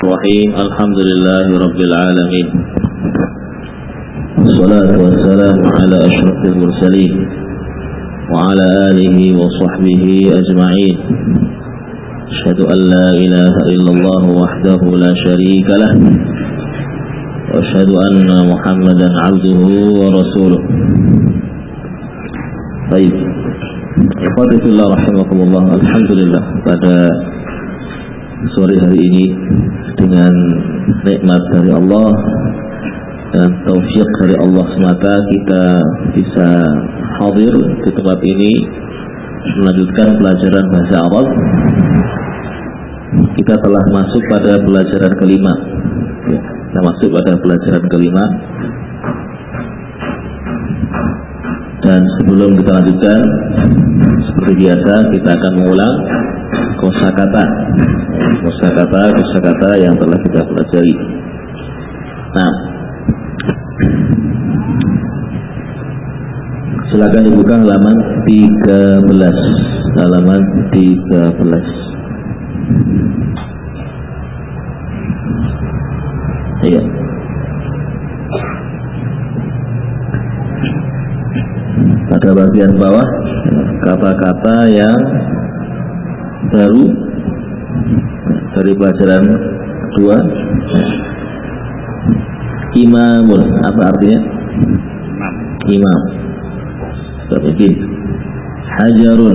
Bismillahirrahmanirrahim. Alhamdulillahirabbil alamin. Wassalatu wassalamu ala asyrafil mursalin wa ala alihi wa sahbihi ajma'in. Asyhadu an la ilaha illallah wahdahu la syarika lah wa asyhadu anna Muhammadan 'abduhu wa rasuluh. Baik. Ikhwati fillah rahimakumullah. Alhamdulillah, pada sore hari ini dengan nikmat dari Allah dan taufik dari Allah semata kita bisa hadir di tempat ini melanjutkan pelajaran bahasa Arab. Kita telah masuk pada pelajaran kelima. Kita masuk pada pelajaran kelima. Dan sebelum kita lanjutkan, seperti biasa kita akan mengulang kosakata yang telah kita pelajari. Nah, silakan dibuka halaman 13. Halaman 13. Iya. Pada bagian bawah kata-kata yang baru dari pelajaran kedua. Imamun, apa artinya? Imam. Bikin. Hajarun,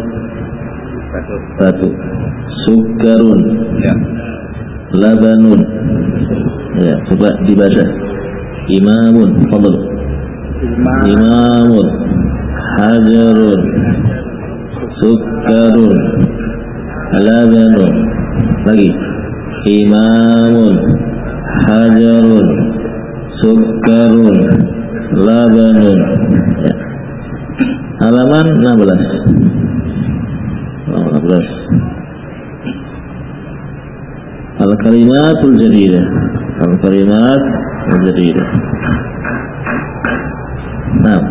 batu. Sukarun, labanun. Ya, coba dibaca. Imamun, fadl. Imamun, hajarun, sukarun, labanun. Lagi. Imamun, hajarun, sukarun, labanun. Ya. Halaman 16. Al-kalimatul jadidah. Al-kalimat al-jadidah. Nah,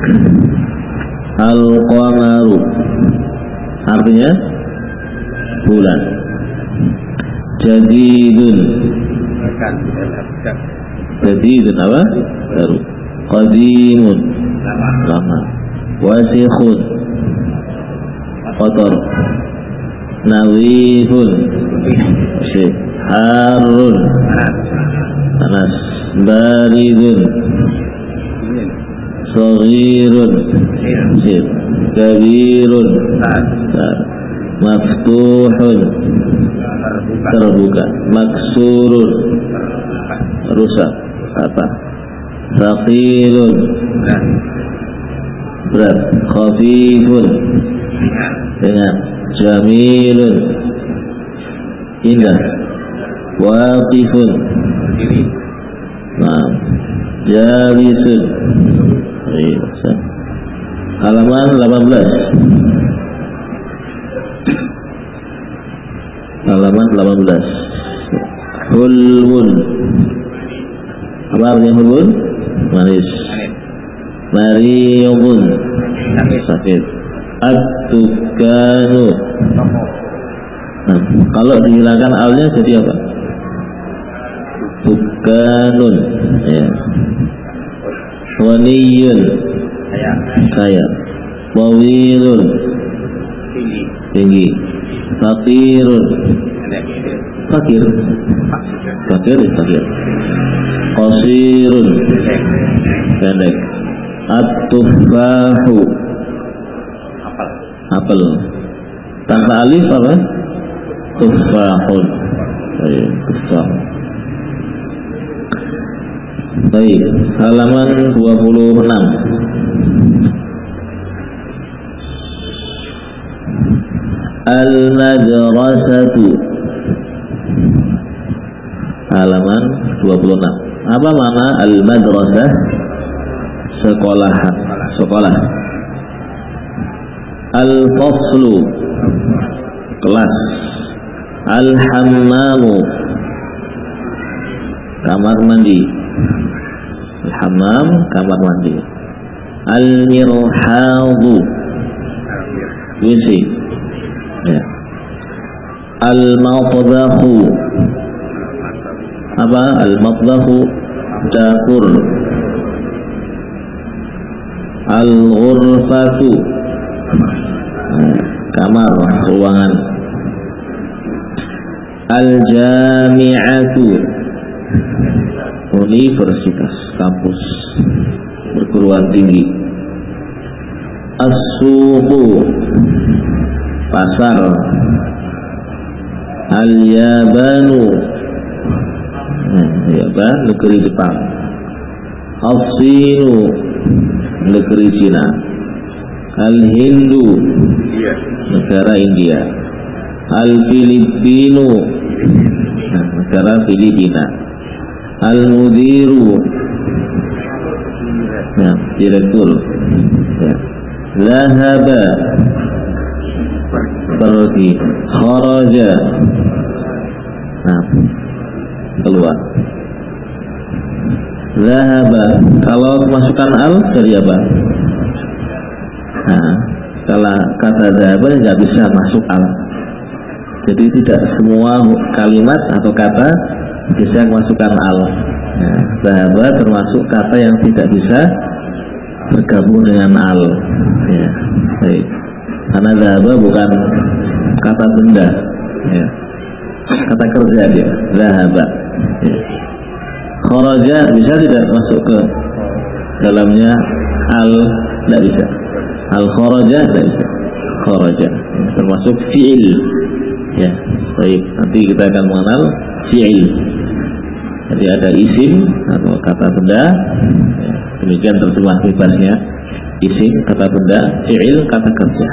al-qamaru artinya bulan. Jadidun. Jadidun apa? Baru. Qadimun, lama. Wasikhun, kotor. Nawifun, bersih. Harun, panas. Baridun, saghirun, kecil. Kabirun, maftuhun, terbuka. Maksurun, rusak, patah. Thaqilun, berat. Khafifun, ringan. Jamilun, indah. Waqifun, nah. Jalisun. Halaman 18. Halaman 18. Hulwun. Apa artinya hulwun? Manis. Mariyun, sakit. At-tukanu. Nah, kalau dihilangkan alnya jadi apa? Tukanun. Ya. Waniyun, kaya. Wawilun, tinggi. Fakirun, fakir. Qasirun, pendek. At-tufahu, apel. Tanpa alif apa? Tufahun. Tufah. Baik, halaman 26. Al-madrasatu. Halaman 26. Apa makna al-madrasah? Sekolahan, sekolah. Al-faslu, kelas. Al-hammamu, kamar mandi. Al-hammam, kamar mandi. Al-mirhadu, WC. Ya. Al-matbahu, apa? Al-matbahu, dapur. Al-ghurfatu, kamar, ruangan. Al-jami'atu, universitas, kampus, perguruan tinggi. As-suqu, pasar. Al-yabanu, Yaban, negeri Jepang. As-sinu, negeri Cina. Al-hindu, negara India. Al-filipinu, negara Filipina. Al-mudiru, direktur. Zahaba, pergi. Kharaja, keluar. Zahaba, kalau masukkan al dari apa? Kalau kata zahaba nggak bisa masuk al. Jadi tidak semua kalimat atau kata bisa masukkan al. Zahaba termasuk kata yang tidak bisa bergabung dengan al. Baik. Karena zahaba bukan kata benda, kata kerja dia. Zahaba. Kharaja bisa tidak masuk ke dalamnya al, tidak bisa. Al kharaja tidak bisa. Kharaja termasuk fi'il. Baik. Nanti kita akan mengenal fi'il. Jadi ada isim atau kata benda. Demikian terjemah bebasnya. Isim kata benda, fi'il kata kerja.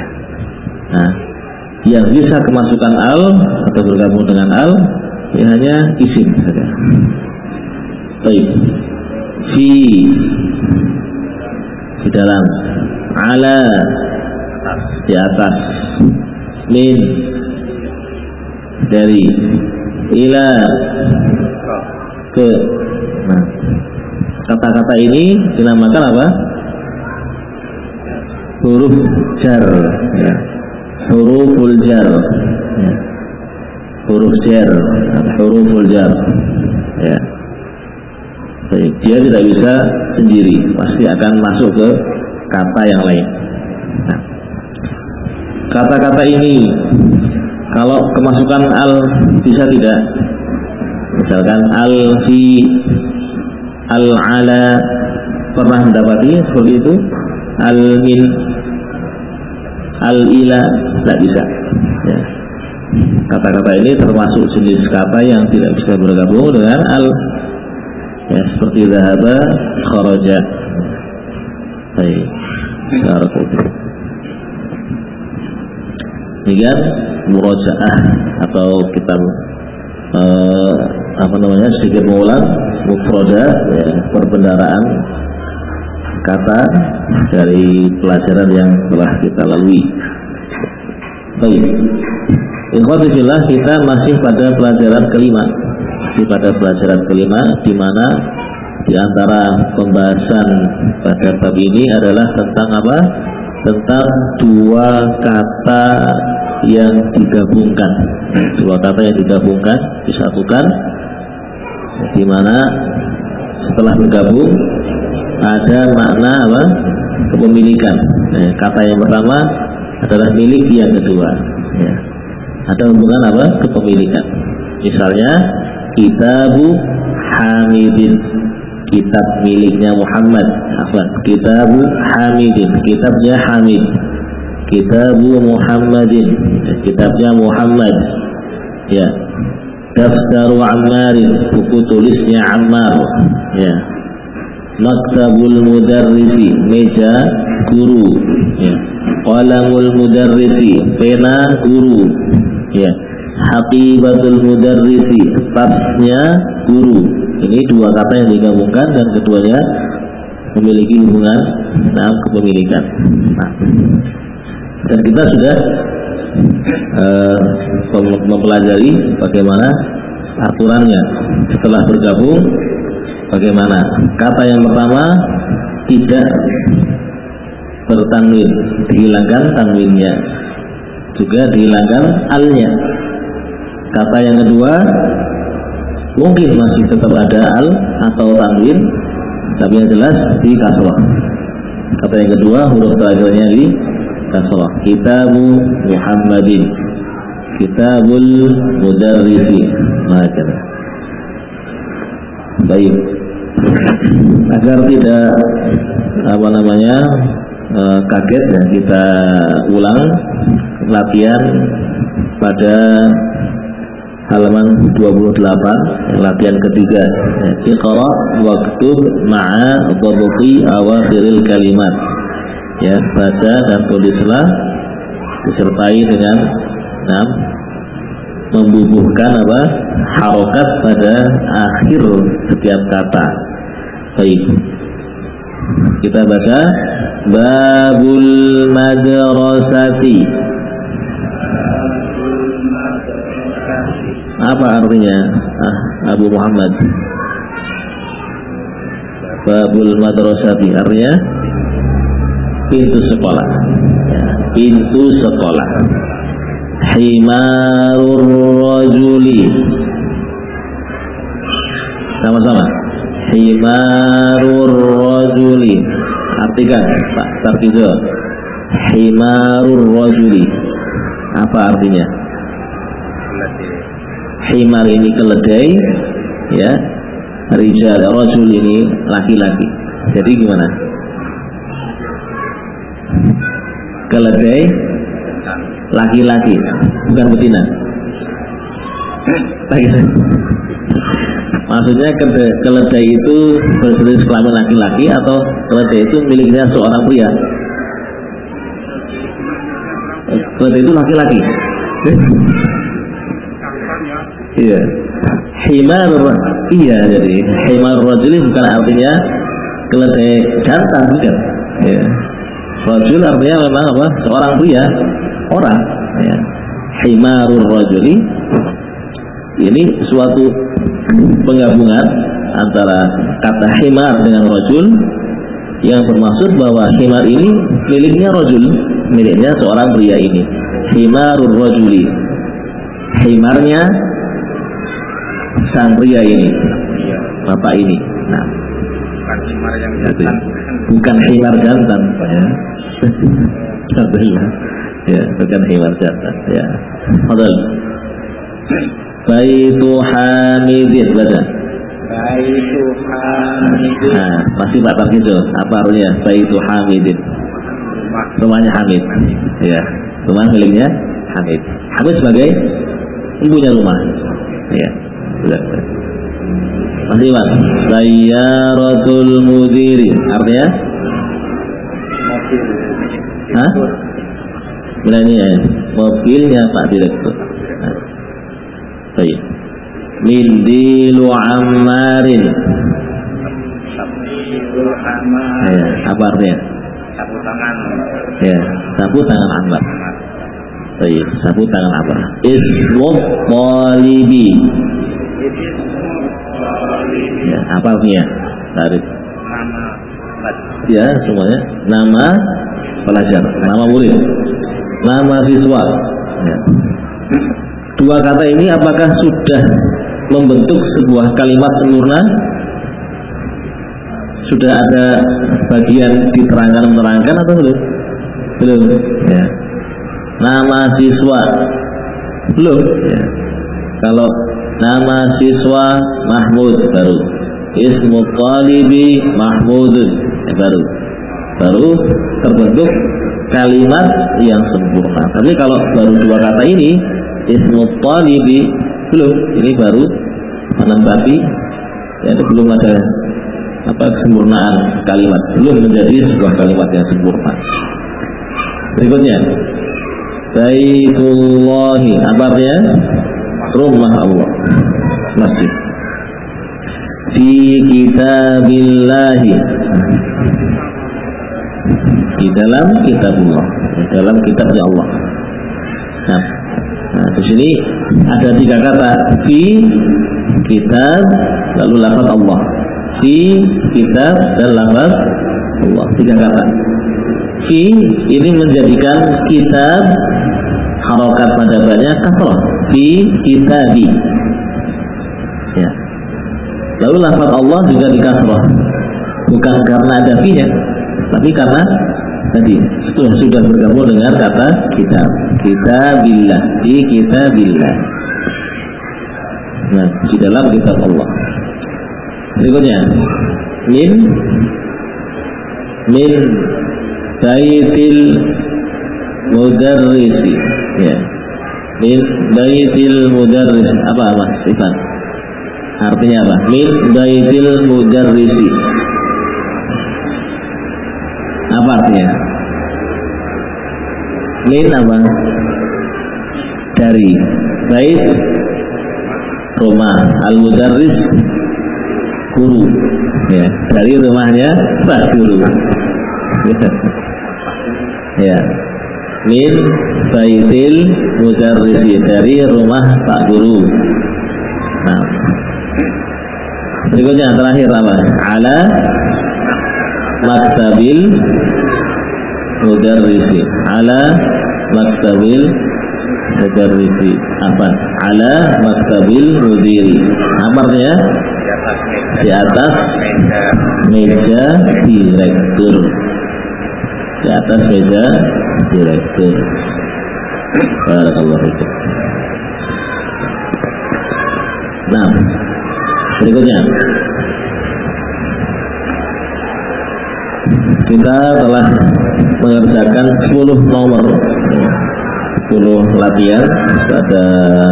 Yang bisa kemasukan al atau bergabung dengan al hanya isim saja. Baik. Di dalam. Ala, di atas. Min, dari. Ila, ke. Kata-kata ini dinamakan apa? Huruf jar. Huruful jar. Huruf jar, huruful jar. Dia tidak bisa sendiri, pasti akan masuk ke kata yang lain. Kata-kata ini kalau kemasukan al bisa tidak? Misalkan al fi, al ala, pernah mendapati seperti itu? Al min, al ila, tidak bisa. Kata-kata ini termasuk jenis kata yang tidak bisa bergabung dengan al. Seperti zahaba, kharaja. Baik. Demikian murajaah atau kita sedikit mengulang mufradat, perbendaharaan kata dari pelajaran yang telah kita lalui. Baik. Ikhwati fillah, kita masih pada pelajaran kelima. Di mana di antara pembahasan pada bab ini adalah tentang apa? Tentang dua kata yang digabungkan. Dua kata yang digabungkan, disatukan, di mana setelah bergabung ada makna apa? Kepemilikan. Kata yang pertama adalah milik yang kedua. Ada hubungan apa? Kepemilikan. Misalnya Kitabu Hamidin, kitab miliknya Muhammad. Kitabu Hamidin, kitabnya Hamid. Kitabu Muhammadin, kitabnya Muhammad. Daftaru Ammarin, buku tulisnya Ammar. Maktabul Mudarrisi, meja guru. Qalamul Mudarrisi, pena guru. Haqibatul Mudarrisi, tasnya guru. Ini dua kata yang digabungkan dan keduanya memiliki hubungan kepemilikan. Dan kita sudah mempelajari bagaimana aturannya setelah bergabung. Bagaimana kata yang pertama tidak bertanwin, dihilangkan tanwinnya, juga dihilangkan alnya. Kata yang kedua mungkin masih tetap ada al atau tanwin, tapi yang jelas di kasrah. Kata yang kedua huruf terakhirnya di kasrah. Kitabu Muhammadin, kitabul mudarrisi. Macam. Baik. Agar tidak kaget ya, kita ulang latihan pada halaman 28, latihan ketiga. Iqra waktub ma'a dhabti awakhiril kalimat. Ya, baca dan tulislah disertai dengan membubuhkan harokat pada akhir setiap kata. Baik. Kita baca babul madrasati. Apa artinya? Abu Muhammad. Babul madrasati artinya pintu sekolah. Ya, pintu sekolah. Himarur rajuli. Sama-sama. Himarur rajuli. Artikan Pak Tarkizo. Himarur rajuli. Apa artinya? Himar ini keledai, ya. Rijal, rajul ini laki-laki. Jadi gimana? Keledai laki-laki, bukan betina. Maksudnya keledai itu berjenis kelamin laki-laki atau keledai itu miliknya seorang pria? Keledai itu laki-laki. Iya. Himar, iya, jadi himar rajuli bukan artinya keledai jantan, bukan. Ya. Rajul artinya memang apa? Seorang pria, orang. Ya. Himarur rajuli ini suatu penggabungan antara kata himar dengan rajul yang bermaksud bahwa himar ini miliknya rajul, miliknya seorang pria ini. Himarur rajuli, himarnya sang pria ini, bapak ini. Nah, bukan himar yang jantan, bukan himar jantan, ya. Ya, bukan himar jantan. Ya, hadal. Baitu Hamidin, baca. Baitu Hamidin. Nah, masih Pak Tarkizo. Apa artinya Baitu Hamidin? Rumahnya Hamid. Ya, rumah miliknya Hamid. Hamid sebagai ibunya rumah. Ya. Masih Mas. Sayyaratul mudiri artinya mobil. Hah? Ini ya, mobilnya Pak Direktur. Baik. Mindilu Ammarin. Ya, apa artinya? Sapu tangan. Ya, sapu tangan Ammar. Baik, sapu tangan Ammar. Ismu Talibi. Ya, apa artinya? Tarik. Nama. Ya, semuanya. Nama pelajar, nama murid, nama siswa. Ya. Dua kata ini apakah sudah membentuk sebuah kalimat sempurna? Sudah ada bagian diterangkan atau belum? Belum. Ya. Nama siswa belum. Ya. Kalau nama siswa Mahmud baru, ismu talibi Mahmudun baru terbentuk kalimat yang sempurna. Tapi kalau baru dua kata ini, ismu talibi belum, ini baru menempati, ya, belum ada kesempurnaan kalimat, belum menjadi sebuah kalimat yang sempurna. Berikutnya, Baitullahi, apa artinya? Rumah Allah, masjid. Fi kitabillahi, di dalam kitabullah, di dalam kitabnya Allah. Nah, di sini ada tiga kata, fi kitab, lalu lafaz Allah, fi kitab dan lafaz Allah, tiga kata. Fi ini menjadikan kitab harokat pada banyak kasrah, fi kitabi. Ya, Lalu lafaz Allah juga dikasrah, bukan karena ada fi'nya, tapi karena tadi sudah bergabung dengan kata kitab. Kitabillah, di kitabillah. Nah, di dalam kitab Allah. Berikutnya, min baitil mudarrisi, ya. Min baitil mudarris, apa Mas Ivan? Artinya apa? Min baitil mudarrisi. Apa artinya? Min apa? Dari. Bait rumah, al-mudarris guru, ya, dari rumahnya Pak Guru. Ya, min baitil mudarrisi, dari rumah Pak Guru. Nah, berikutnya terakhir apa? Ala maktabil mudarrisi, ala maktabil mudarrisi, apa? Ala maktabil mudiri. Apa artinya? Di atas meja direktur. Di atas meja direktur. Barakallahu fiik. Nah, berikutnya kita telah mengerjakan 10 nomor, 10 latihan pada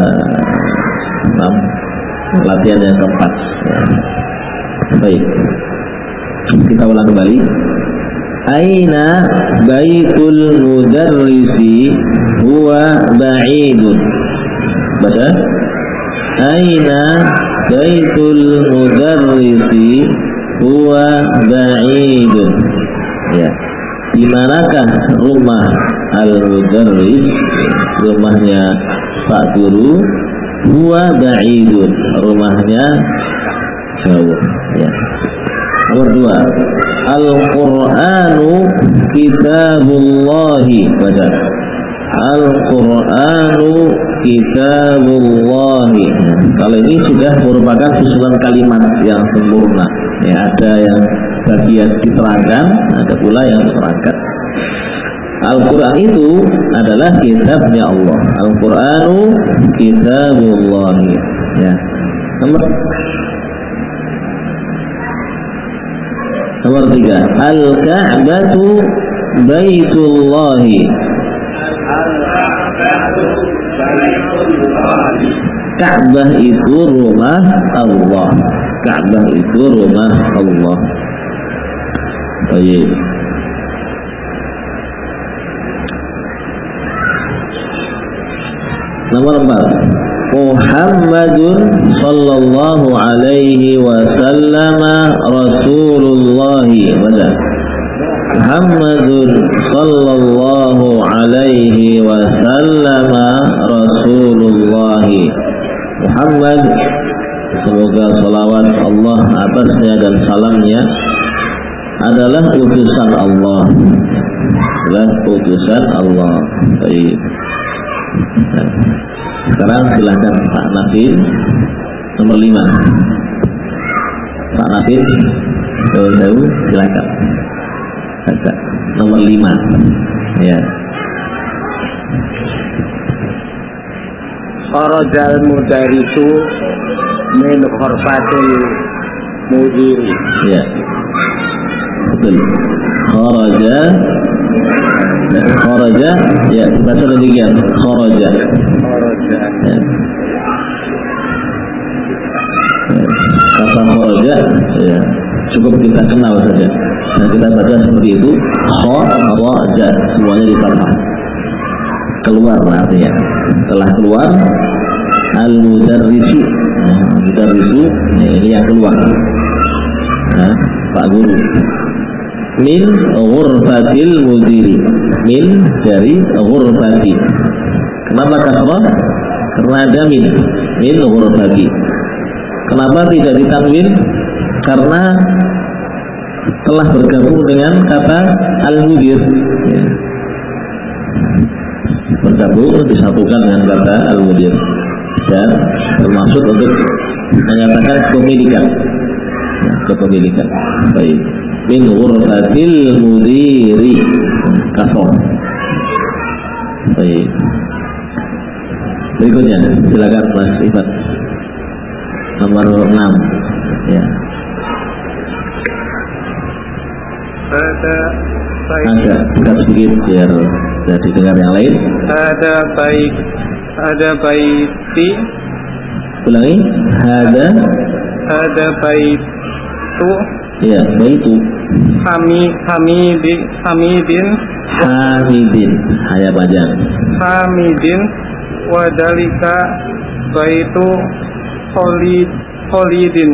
6 latihan yang keempat. Baik, kita ulang kembali. Aina baitul mudarrisi huwa ba'idun. Baca. Aina baitul mudarrisi huwa ba'idun. Ya. Di manakah rumah al-mudarris, rumahnya Pak Guru? Huwa ba'idun, rumahnya jauh. Ya. Nomor 2, Al-Qur'anu kitabullahi. Baca. Al-Qur'anu kitabullahi. Kalau ini sudah merupakan susunan kalimat yang sempurna. Ya, ada yang bagian diterangkan, ada pula yang diterangkan. Al-Quran itu adalah kitabnya Allah. Al-Qur'anu kitabullahi. Ya. Nomor 3, Al-Ka'batu baitullahi. Ka'bah itu rumah Allah. Ka'bah itu rumah Allah. Baik. Nomor 4, Muhammadun sallallahu alaihi wasallam Rasulullah. Muhammadun sallallahu alaihi wasallam Rasulullah. Muhammad, semoga salawat Allah atasnya dan salamnya, adalah utusan Allah. Adalah utusan Allah. Baik. Sekarang silahkan Pak Nafis, nomor 5. Pak Nafis, jauh-jauh silahkan. Baca nomor 5. Ya. Kharajal mudarisu min khurfatil mudiri. Ya, betul. Kharaja, ya, baca demikian. Kharaja. Ya. Kata kharaja, ya, cukup kita kenal saja. Dan kita baca seperti itu. Kharaja, semuanya di fathah. Keluar artinya. Telah keluar. Al-mudarrisi. Mudarrisu, ya, ini yang keluar. Nah, Pak Guru. Min ghurfatil mudiri. Min dari ghurfati. Kenapa kasrah? Karena ada min ghurfati. Kenapa tidak ditanwin? Karena telah bergabung dengan kata al-mudir. Ya. Bergabung, disatukan dengan kata al-mudir. Dan bermaksud untuk menyatakan kepemilikan. kepemilikan. Baik. Min ghurfatil mudiri kasroh. Baik. Berikutnya silakan Mas Ifat. Nomor 6 ya. Ada dekat sedikit biar bisa didengar yang lain. Ada baiti. Ulangi. Ada baitu. Ya, baitu. Hamidin. Haya panjang. Hamidin. Wadalika baitu Khalidin.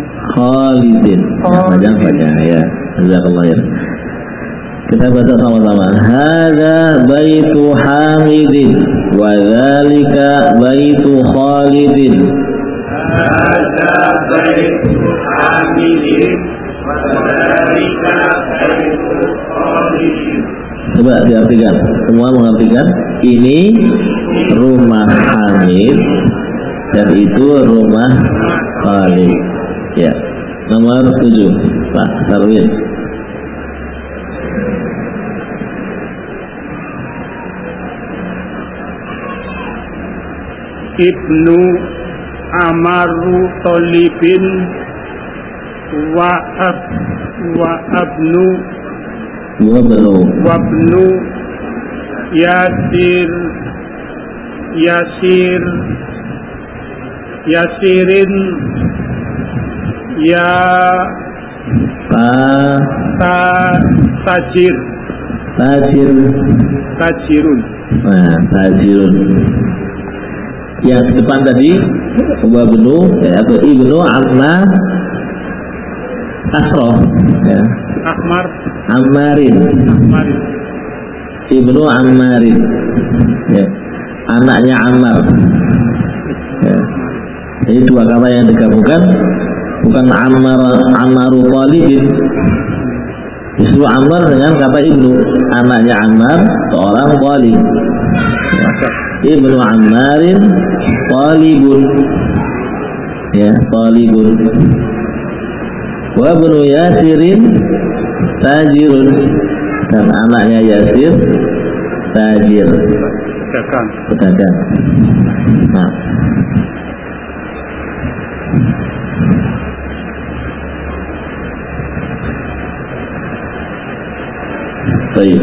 Panjang ya. Jazakallah ya. Kita baca sama-sama. Hadza baitu Hamidin wa dzalika baitu Khalidin. Hadza baitu Hamidin wa dzalika baitu Khalidin. Coba diartikan. Semua mengartikan ini rumah Hamid dan itu rumah Khalid. Ya. Nomor 7 Pak Sarwin. Ibnu Amaru Tolibin wa abnu Yasirin ya tajirun. Nah, tajirun. Yang depan tadi wabnu ya, atau ibnu amma kasroh ya. Ammarin. Ibnu Ammarin ya. Anaknya Ammar ya. Jadi dua kata yang digabungkan bukan Ammaru Talibin. Justru Ammar dengan kata ibnu, anaknya Ammar seorang talib ya. Ibnu Ammarin talibun ya, talibun. Wa ibnu Yasirin tajirun, dan anaknya Yasir tajir, pedagang. Nah, baik.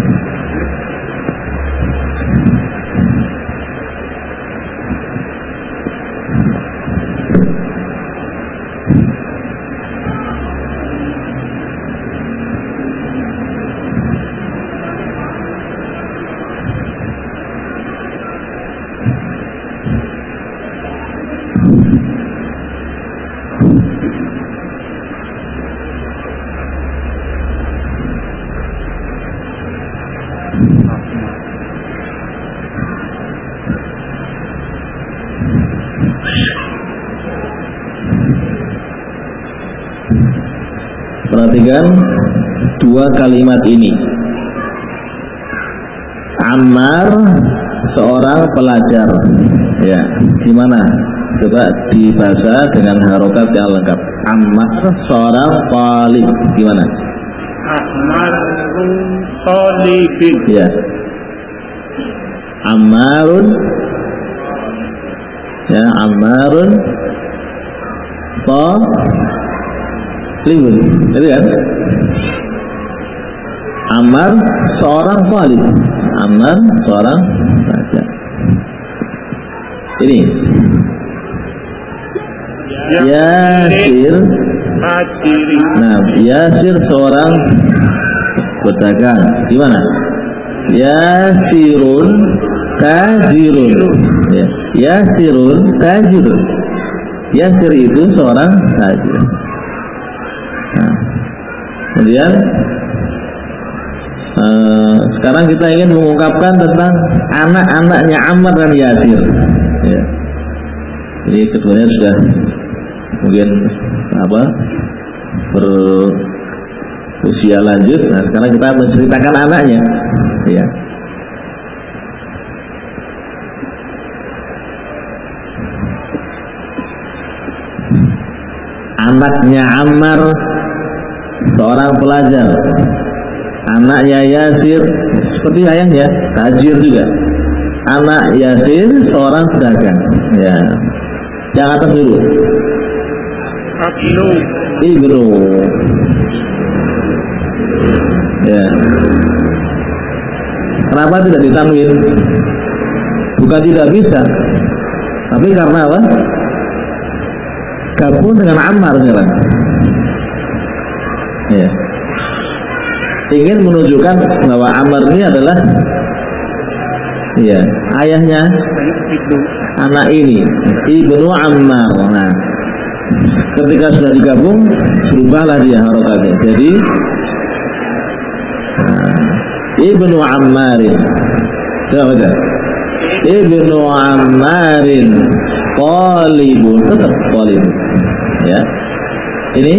Perhatikan dua kalimat ini. Ammar seorang pelajar. Ya, gimana? Coba dibaca dengan harokat yang lengkap. Ammar seorang talib. Gimana? Ammarun talibin. Ya. Ammarun. Ya, Ammarun talibun. Itu kan? Ammar seorang talib. Ammar seorang pelajar. Ini Yasir. Nah, Yasir seorang pedagang. Gimana? Yasirun tajirun. Ya. Yasirun tajirun. Yasir itu seorang tajir. Nah, kemudian sekarang kita ingin mengungkapkan tentang anak-anaknya Ammar dan Yasir. Ya. Jadi keduanya sudah mungkin berusia lanjut. Nah, sekarang kita menceritakan anaknya. Ya. Anaknya Ammar seorang pelajar. Anaknya Yasir, seperti ayahnya tajir juga. Anak Yasir seorang pedagang. Ya, yang atas dulu. Ibnu. Ya. Kenapa tidak ditanwin? Bukan tidak bisa, tapi karena apa? Gabung dengan Ammar sekarang. Ya. Ingin menunjukkan bahwa Ammar ini adalah ya, ayahnya anak ini, Ibnu Ammar. Nah, ketika sudah digabung, berubahlah dia harokatnya. Jadi Ibnu Ammarin. Coba baca. Ibnu Ammarin Qalibun, tetap Qalibun. Ya. Ini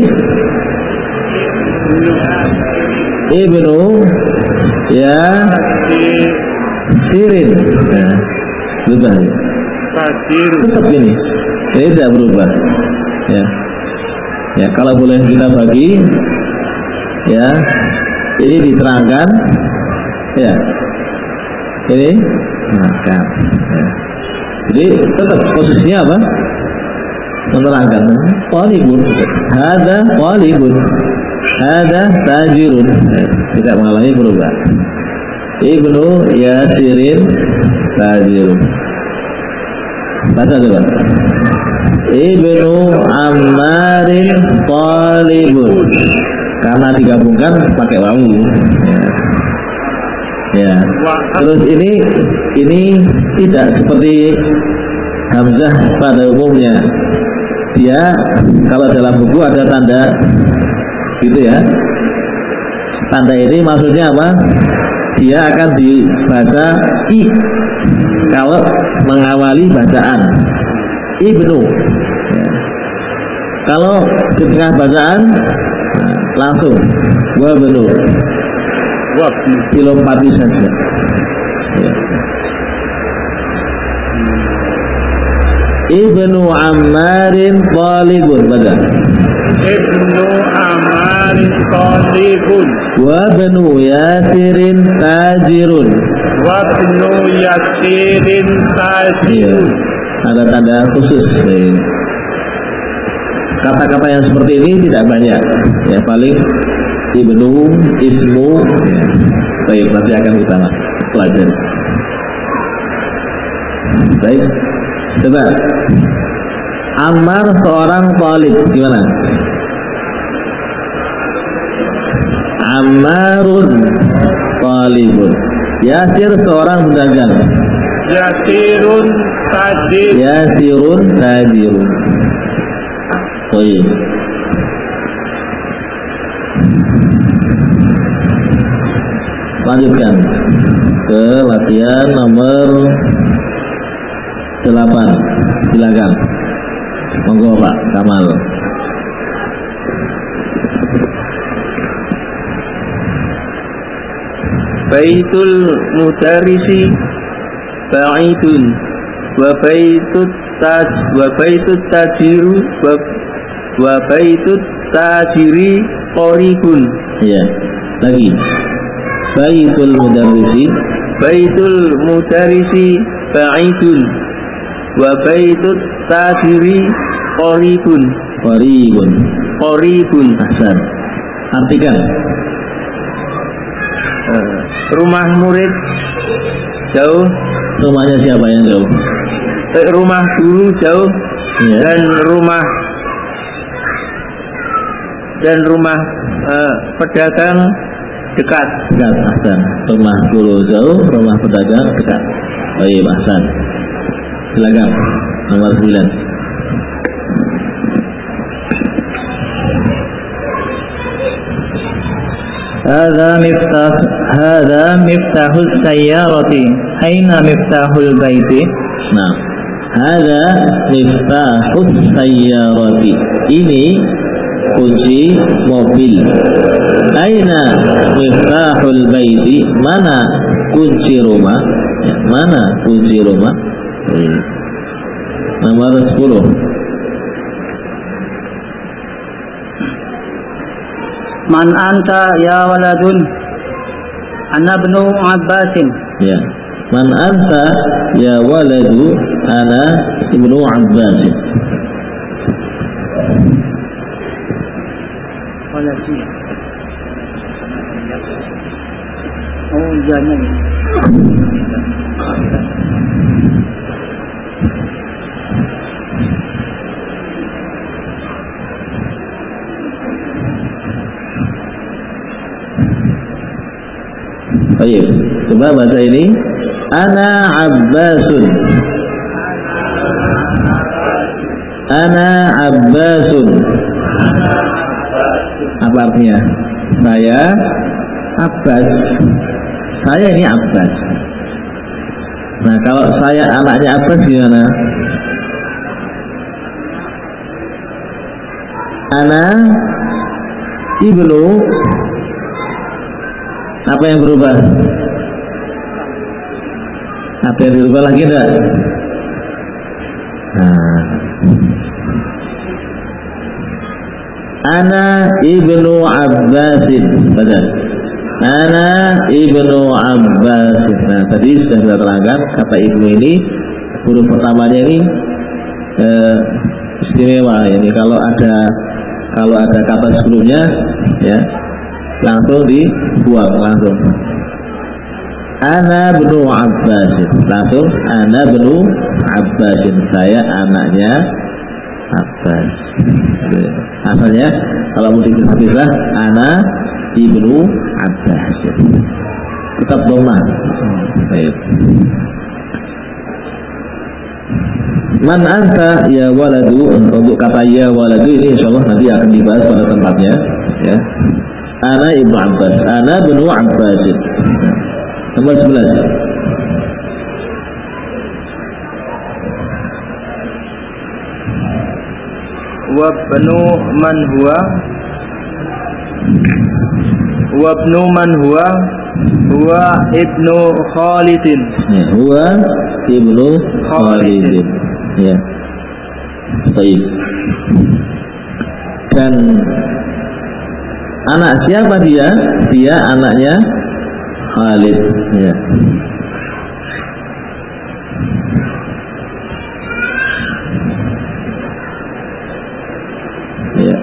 Ibnu ya Sirin. Nah, berubah ya. Tetap ini tidak berubah. Ya. Ya, kalau boleh kita bagi, ya, ini diterangkan, ya, ini terangkan. Ya. Jadi tetap posisinya apa? Menerangkan. Qalibun, hada qalibun, hada tajirun. Ya, tidak mengalami perubahan. Ibnu Yasirin tajirun. Baca coba. Ibnu Ammarin Qalibun. Karena digabungkan pakai wawu. Ya. Terus ini tidak seperti Hamzah pada umumnya. Dia kalau dalam buku ada tanda gitu ya. Tanda ini maksudnya apa? Dia akan dibaca I kalau mengawali bacaan. Ibnu. Ya. Kalau di tengah bacaan langsung wabnu. Dilompati saja. Ya. Ibnu Ammarin Qalibun, baca. Ibnu Ammarin Qalibun. Wabnu Yasirin tajirun. Wabnu Yasirin tajirun. Ya. Ada tanda khusus. Kata-kata yang seperti ini tidak banyak. Ya, paling Ibnu, Ismu. Ya. Baik, nanti akan kita pelajari. Baik. Coba. Ammar seorang talib, gimana? Ammarun talibun. Yasir seorang pedagang. Yasirun tajir. Yasirun tajirun. Baik. Lanjutkan ke latihan nomor 8. Silakan. Monggo Pak Kamal. Baitul mudarrisi ba'idun wa baitut tajiru wa baitut tajiri qaribun. Ya. Lagi. Baitul mudarrisi ba'idun wa baitut tajiri qaribun. Ahsan. Artikan. Rumah murid jauh. Rumahnya siapa yang jauh? Rumah guru jauh. Ya. dan rumah pedagang dekat. Ahsan. Rumah guru jauh, rumah pedagang dekat. Baik, ahsan. Silakan. Nomor 9. Hadza miftahus sayyarati. Aina miftahul baiti? Nah, hadza miftahus sayyarati. Ini kunci mobil. Aina miftahul baiti? Mana kunci rumah? Mana kunci rumah? Nomor 10. Man anta ya waladun? Ana ibnu Abbasin. Ya. Man anta ya waladu? Ana ibnu Abbas. Waladi. Oh, jangan. Baik, coba baca ini. Ana Abbasun. Ana Abbasun. Apa artinya? Saya Abbas. Saya ini Abbas. Nah, kalau saya anaknya Abbas gimana? Ana ibnu. Apa yang berubah? Apa yang dirubah lagi enggak? Nah. Ana ibnu Abbasin. Baca. Ana ibnu Abbasin. Nah, tadi sudah kita terangkan kata ibnu ini huruf pertamanya ini istimewa. Ini kalau ada kata sebelumnya ya langsung dibuang langsung. Ana ibnu Abbasin. Langsung ana ibnu Abbasin. Saya anaknya Abbas. Asalnya kalau mau dipisah ana ibnu Abbas. Tetap doma. Baik. Man anta ya waladu. Untuk kata ya waladu ini insyaallah nanti akan dibahas pada tempatnya ya. Ana ibnu Abbas. Ana ibnu Abbas. Nomor 11. Wabnu man huwa? Wabnu man huwa? Huwa ibnu Khalidin. Ya, huwa ibnu Khalidin. Ya. Baik. Dan anak siapa dia? Dia anaknya Khalid. Ya. Ya.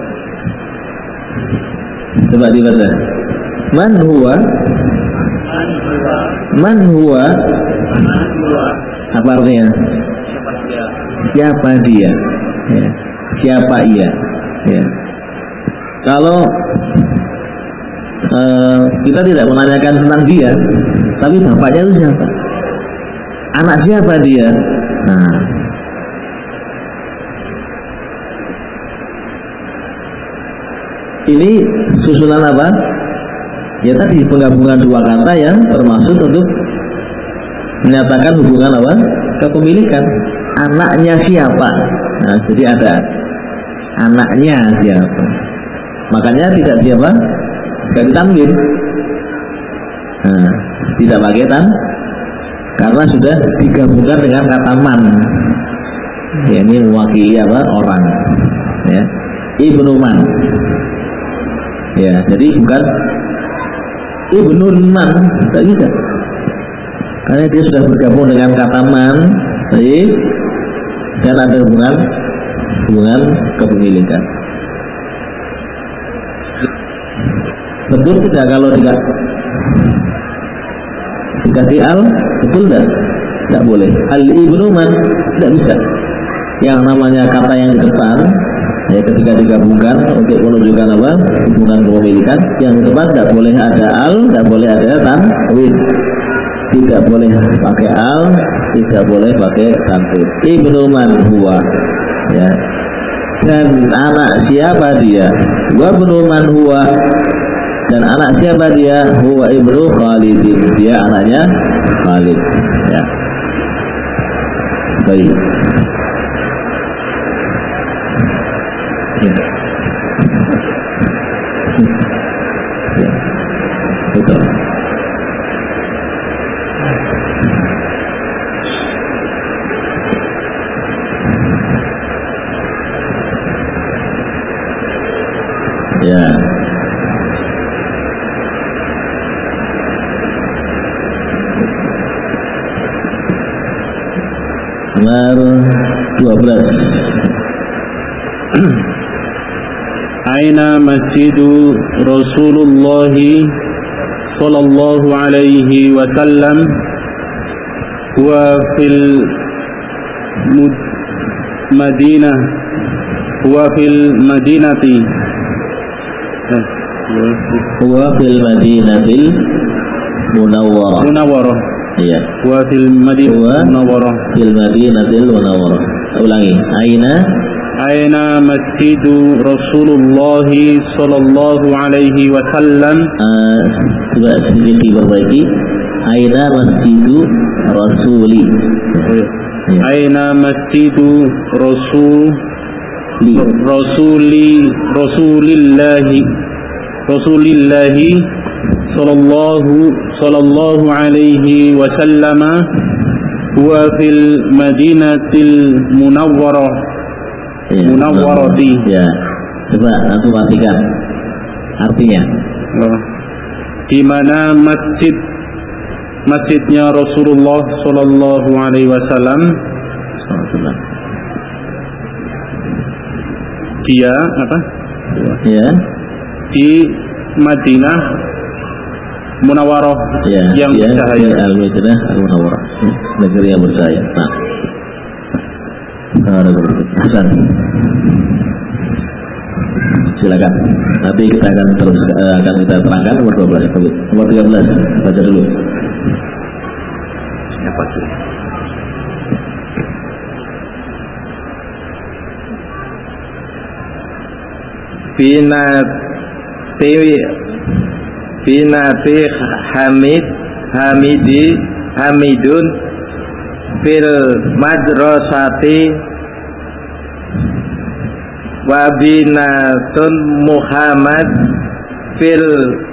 Coba dibaca. Man huwa? Man huwa? Apa artinya? Siapa dia? Ya. Siapa ia? Ya. Kalau kita tidak menanyakan tentang dia, tapi bapaknya itu siapa? Anak siapa dia? Nah, ini susunan apa? Ya tadi penggabungan dua kata yang termasuk untuk menyatakan hubungan apa? Kepemilikan. Anaknya siapa? Nah, jadi ada anaknya siapa? Makanya tidak siapa? Tidak ditanwin. Nah, tidak pakai tan karena sudah digabungkan dengan kata man. Ya, ini mewakili apa? Orang. Ya. Ibnu man. Ya, jadi bukan ibnu man, tidak bisa. Karena dia sudah bergabung dengan kata man, baik, dan ada hubungan kepemilikan. Betul tidak kalau dikasih al, betul tidak? Tidak boleh. Al ibnu man, tidak bisa. Yang namanya kata yang di depan, ya ketika digabungkan untuk menunjukkan apa? Hubungan kepemilikan, yang di depan tidak boleh ada al, tidak boleh ada tanwin. Tidak boleh pakai al, tidak boleh pakai tanwin. Ibnu man huwa, ya. Dan anak siapa dia? Wa ibnu man huwa. Dan anak siapa dia? Huwa ibnu Khalidin. Dia anaknya Khalid. Ya. Baik. Ya. Ya. Betul. Ya. Nomor 12. Aina masjidu Rasulullah sallallahu alaihi wasallam huwa fil Madinah huwa fil Madinati Huwa fil Madinatil Munawwarah. Iya. Huwa fil Madinatil Munawwarah. Fil Madinatil Munawwarah. Ulangi. Aina masjidu Rasulullah sallallahu alaihi wasallam. Coba sedikit diperbaiki. Aina masjidu Rasuli. Ya. Aina masjidu Rasulillahi sallallahu alaihi wasallam huwa fil Madinatil Munawwarah. Munawwarati. Ya. Coba aku artikan artinya. Di mana masjidnya Rasulullah sallallahu alaihi wasallam. Dia apa? Ya. Di Madinah Munawwarah, ya, yang bercahaya. Al-Madinah Munawwarah, negeri yang bercahaya. Hasan. Silakan. Nanti kita akan kita terangkan nomor 12. Nomor 13 baca dulu. Apa itu? Binati Hamidun fil madrasati wa binatun Muhammad fil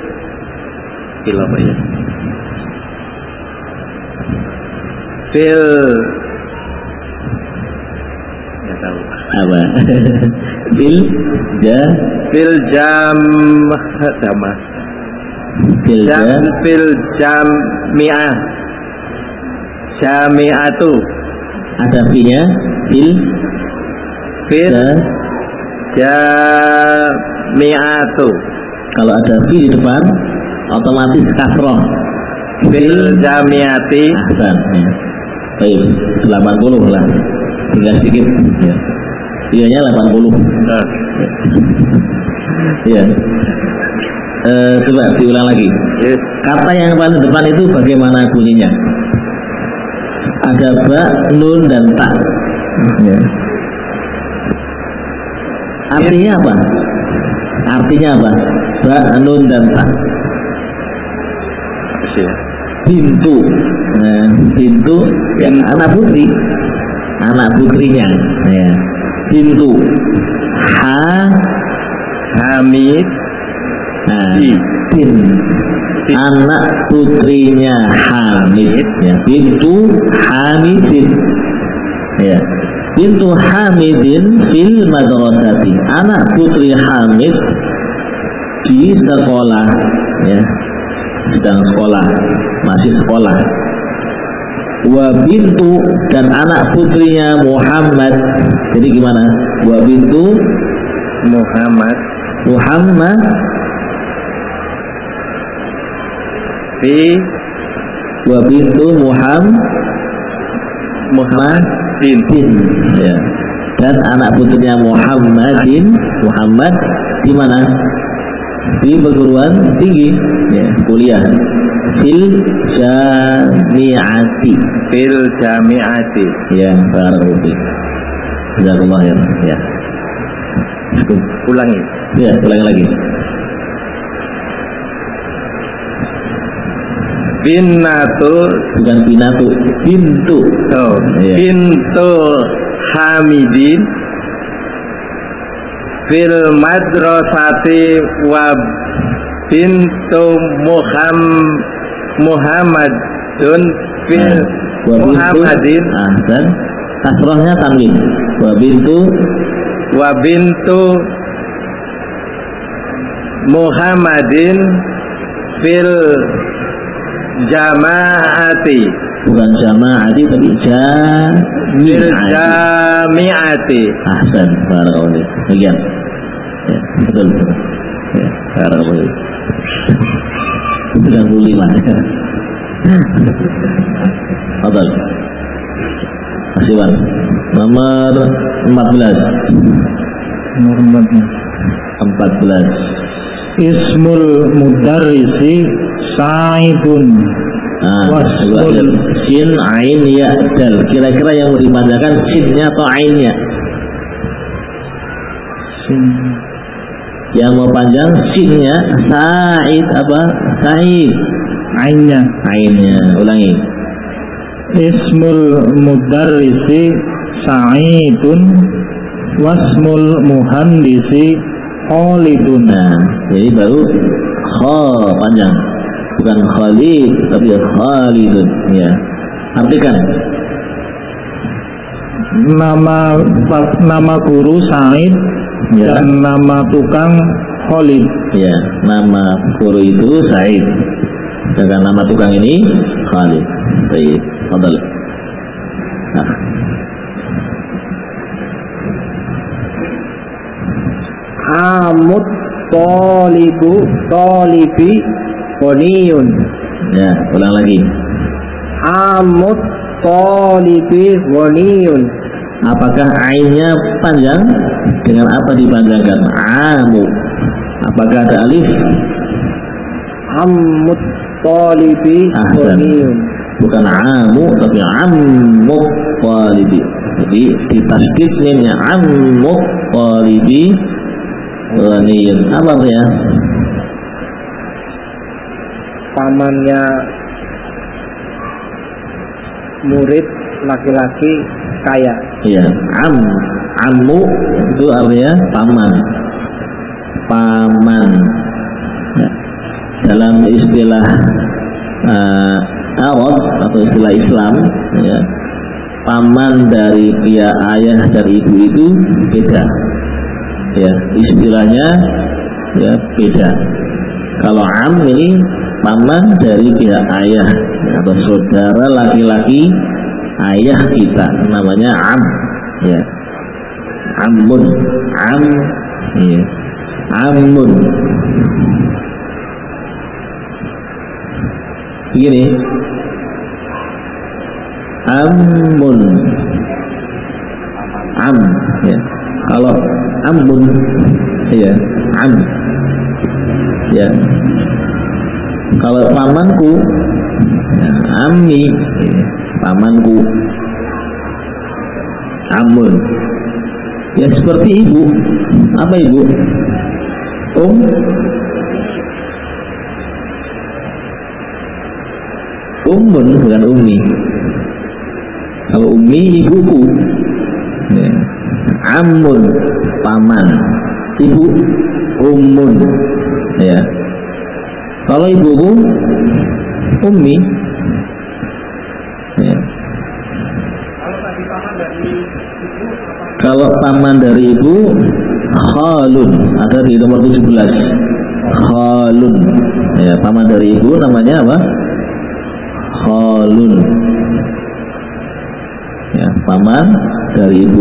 apa? fil jami'atu. Ada fi-nya fil jami'atu. Kalau ada fi di depan otomatis kasroh. Fil jami'ati. Ahsan. Ya. Baik, 80 lah. Tinggal sedikit. Ya. Iyanya 80. Iya. Coba diulang lagi. Kata yang paling depan itu bagaimana bunyinya? Ada ba, nun dan ta. Ya. Artinya apa? Ba, nun dan ta. Pintu. Pintu ya, anak putrinya. Ya. Pintu. Hamid. Anak putrinya Hamid. Ya. Pintu Hamidin. Ya. Pintu Hamidin fil madrasati. Anak putri Hamid di sekolah. Ya. Sedang sekolah, masih sekolah. Wa bintu dan anak putrinya Muhammad. Jadi gimana? Wa bintu Muhammad fi wa bintu Muhammadin. Ya. Dan anak putrinya Muhammad di mana? Di perguruan tinggi, ya, kuliah. Fil jami'ati. Ya, barakallahu. Jazakallah ya. Ya. Ulangi. Ya, ulangi lagi. Binatu, bukan binatu, pintu. Oh, ya. Pintu Hamidin fil madrasati wa bintu Muhammadun fil Muhammadin. Dan kasrohnya tanwin. Wa bintu Muhammadin fil jamaati. Bukan jamaati tapi jami'ati. Ahsan, barakallahu. Bagian. Ya, betul. Ya, barakallahu. 95. Betul. Asiwan. Nomor 14. Nomor 14. Ismul mudarrisi Sa'idun. Wasmul sin ain ya dal. Kira-kira yang mau dipanjangkan sinnya atau ainnya? Sin. Yang mau panjang sinnya Sa'id apa? Sa'id. Ainnya. Ainnya. Ulangi. Ismul mudarrisi Sa'idun wasmul muhandisi Khalidun. Nah, jadi baru kha panjang. Bukan Khalid tapi Khalidun, ya. Artikan. Nama guru Sa'id, ya, dan nama tukang Khalid. Ya, nama guru itu Sa'id. Sedangkan nama tukang ini Khalid. Baik, fadal. Nah. Amut tolibi Ghaniyun. Ya, ulang lagi. Amut tolibi Ghaniyun. Apakah ainnya panjang? Dengan apa dipanjangkan? Amu. Apakah ada alif? Amut tolibi Ghaniyun. Bukan amu tapi ammut talibi. Jadi ditasdid nimnya ammut talibi ghaniyun. Apa artinya? Pamannya murid laki-laki kaya. Iya, ammu itu artinya paman. Paman. Ya. Dalam istilah Arab atau istilah Islam, ya, paman dari pihak ayah dari ibu itu beda. Ya, istilahnya ya beda. Kalau am ini paman dari pihak ayah atau saudara laki-laki ayah kita, namanya am, ya. Ammun, am, ya. Ammun. Begini. Ammun. Am, ya. Kalau ammun, ya, am, ya. Kalau pamanku, ya, ammi, ya, pamanku, ammun. Ya seperti ibu. Apa ibu? Ummun bukan ummi. Kalau ummi ibuku, ya. Ammun paman, ibu ummun, ya. Kalau ibuku ummi, ya. Kalau paman dari ibu khalun, ada di nomor 17. Khalun, ya, paman dari ibu namanya apa? Khalun, ya, paman dari ibu.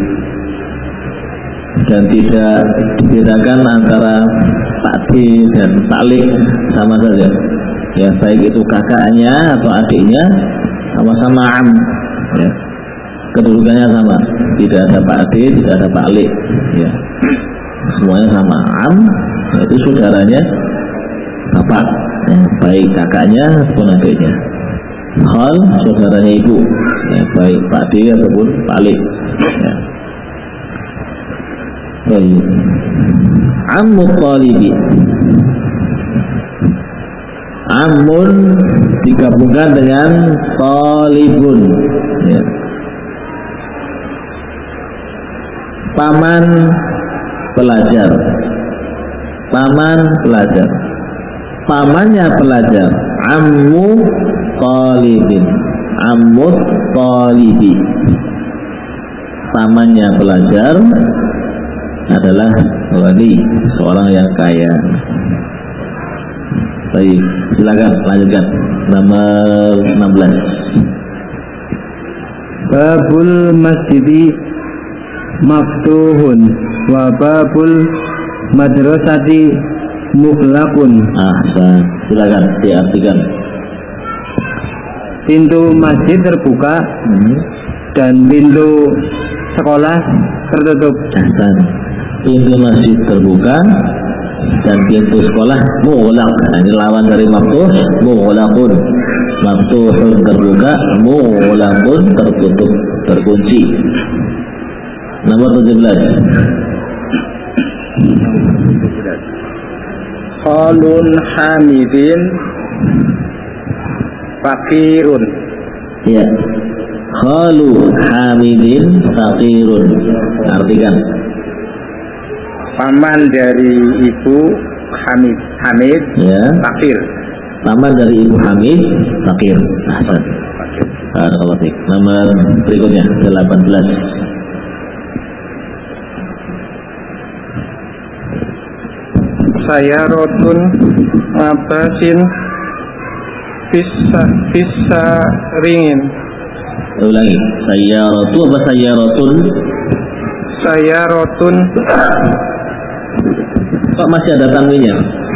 Dan tidak dibedakan antara takdi dan taklik, sama saja, ya, baik itu kakaknya atau adiknya sama-sama am, ya, kedudukannya sama, tidak ada pakde, tidak ada taklik, ya, semuanya sama. Am yaitu saudaranya bapak, ya, baik kakaknya ataupun adiknya. Khal saudaranya ibu, ya, baik pakde ataupun taklik, ya. Baik. Ammu talibi. Ammun digabungkan dengan talibun, ya. Paman pelajar. Paman pelajar. Pamannya pelajar. Ammu talibin. Ammu talibi. Pamannya pelajar adalah wali, seorang yang kaya. Baik, silakan lanjutkan. Nomor 16. babul masjidi maftuhun wa babul madrasati mughlaqun. Silakan diartikan. Pintu masjid terbuka dan pintu sekolah tertutup. Pintu masjid terbuka dan pintu sekolah mughlaq. Ini lawan dari maftuh, mughlaqun. Maftuhun terbuka, mughlaqun tertutup, terkunci. Nomor 17. Khalun hamidin fakirun. Ya. Khalu hamidin fakirun. Artikan. Paman dari ibu Hamid Ya. fakir. Paman dari ibu Hamid fakir. Ahsan. Barakallahu fiik. Nomor berikutnya 18. Sayyaratun abasin bisa ringin. Ulangi. Sayyaratu apa sayyaratun? Sayyaratun. Kok masih ada tanwinnya?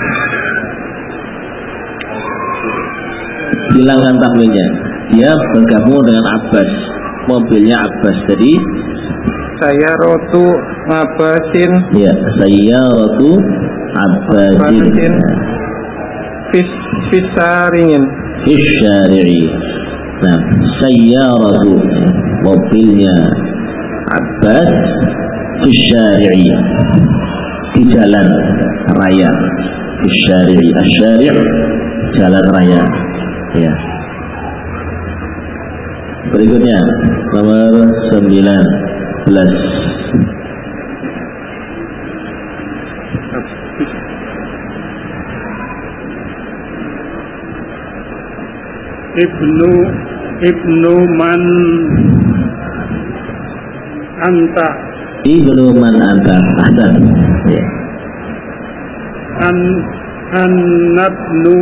Hilangkan tanwinnya. Dia bergabung dengan Abbas. Mobilnya Abbas. Jadi Sayyaratu abasin. ya, sayyaratu Abbasin bisa ringin. Fisyari'i. Nah, sayyaratu mobilnya Abbas fisyari'i, di jalan raya. Fisyari'i, asyari' jalan raya. Ya. Berikutnya nomor 19. Ibnu man anta. Ibnu man anta. Ahsan. Ya. Anabnu